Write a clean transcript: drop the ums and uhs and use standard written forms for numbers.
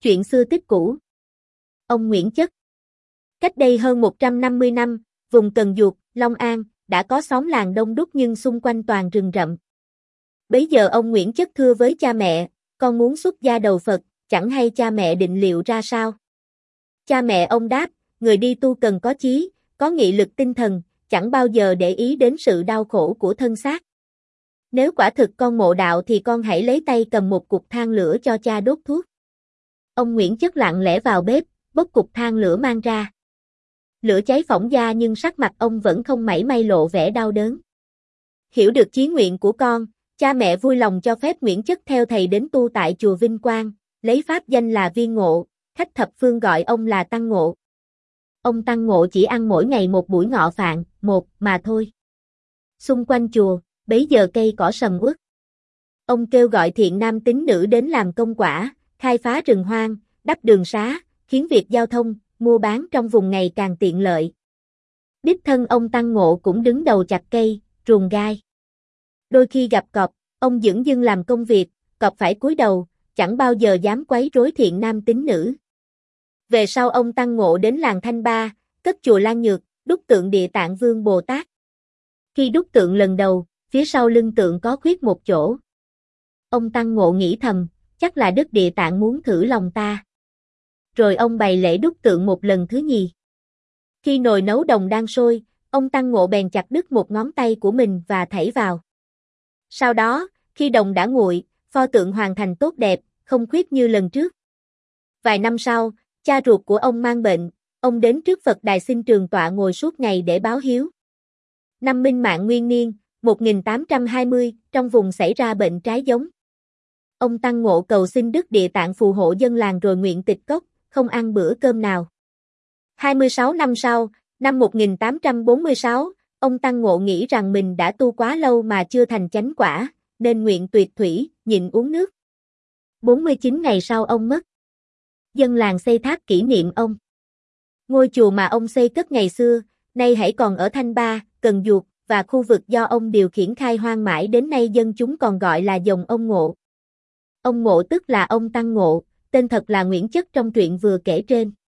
Chuyện xưa tích cũ. Ông Nguyễn Chất. Cách đây hơn 150 năm, vùng Cần Duộc, Long An, đã có xóm làng đông đúc nhưng xung quanh toàn rừng rậm. Bấy giờ ông Nguyễn Chất thưa với cha mẹ, con muốn xuất gia đầu Phật, chẳng hay cha mẹ định liệu ra sao. Cha mẹ ông đáp, người đi tu cần có chí, có nghị lực tinh thần, chẳng bao giờ để ý đến sự đau khổ của thân xác. Nếu quả thực con mộ đạo thì con hãy lấy tay cầm một cục than lửa cho cha đốt thuốc. Ông Nguyễn Chất lặng lẽ vào bếp, bốc cục than lửa mang ra. Lửa cháy phỏng da nhưng sắc mặt ông vẫn không mảy may lộ vẻ đau đớn. Hiểu được chí nguyện của con, cha mẹ vui lòng cho phép Nguyễn Chất theo thầy đến tu tại chùa Vinh Quang, lấy pháp danh là Viên Ngộ, khách thập phương gọi ông là Tăng Ngộ. Ông Tăng Ngộ chỉ ăn mỗi ngày một buổi ngọ phạn, một mà thôi. Xung quanh chùa, bấy giờ cây cỏ sầm uất. Ông kêu gọi thiện nam tín nữ đến làm công quả, khai phá rừng hoang, đắp đường xá, khiến việc giao thông, mua bán trong vùng ngày càng tiện lợi. Đích thân ông Tăng Ngộ cũng đứng đầu chặt cây, ruồng gai. Đôi khi gặp cọp, ông dửng dưng làm công việc, cọp phải cúi đầu, chẳng bao giờ dám quấy rối thiện nam tín nữ. Về sau ông Tăng Ngộ đến làng Thanh Ba, cất chùa Lan Nhược, đúc tượng Địa Tạng Vương Bồ Tát. Khi đúc tượng lần đầu, phía sau lưng tượng có khuyết một chỗ. Ông Tăng Ngộ nghĩ thầm, chắc là Đức Địa Tạng muốn thử lòng ta. Rồi ông bày lễ đúc tượng một lần thứ nhì. Khi nồi nấu đồng đang sôi, ông Tăng Ngộ bèn chặt đứt một ngón tay của mình và thảy vào. Sau đó, khi đồng đã nguội, pho tượng hoàn thành tốt đẹp, không khuyết như lần trước. Vài năm sau, cha ruột của ông mang bệnh, ông đến trước Phật đài xin trường tọa ngồi suốt ngày để báo hiếu. Năm Minh Mạng Nguyên Niên, 1820, trong vùng xảy ra bệnh trái giống. Ông Tăng Ngộ cầu xin Đức Địa Tạng phù hộ dân làng rồi nguyện tịch cốc, không ăn bữa cơm nào. 26 năm sau, năm 1846, ông Tăng Ngộ nghĩ rằng mình đã tu quá lâu mà chưa thành chánh quả, nên nguyện tuyệt thủy, nhịn uống nước. 49 ngày sau ông mất. Dân làng xây tháp kỷ niệm ông. Ngôi chùa mà ông xây cất ngày xưa, nay hãy còn ở Thanh Ba, Cần Duộc, và khu vực do ông điều khiển khai hoang mãi đến nay dân chúng còn gọi là dòng ông Ngộ. Ông Ngộ tức là ông Tăng Ngộ, tên thật là Nguyễn Chất trong truyện vừa kể trên.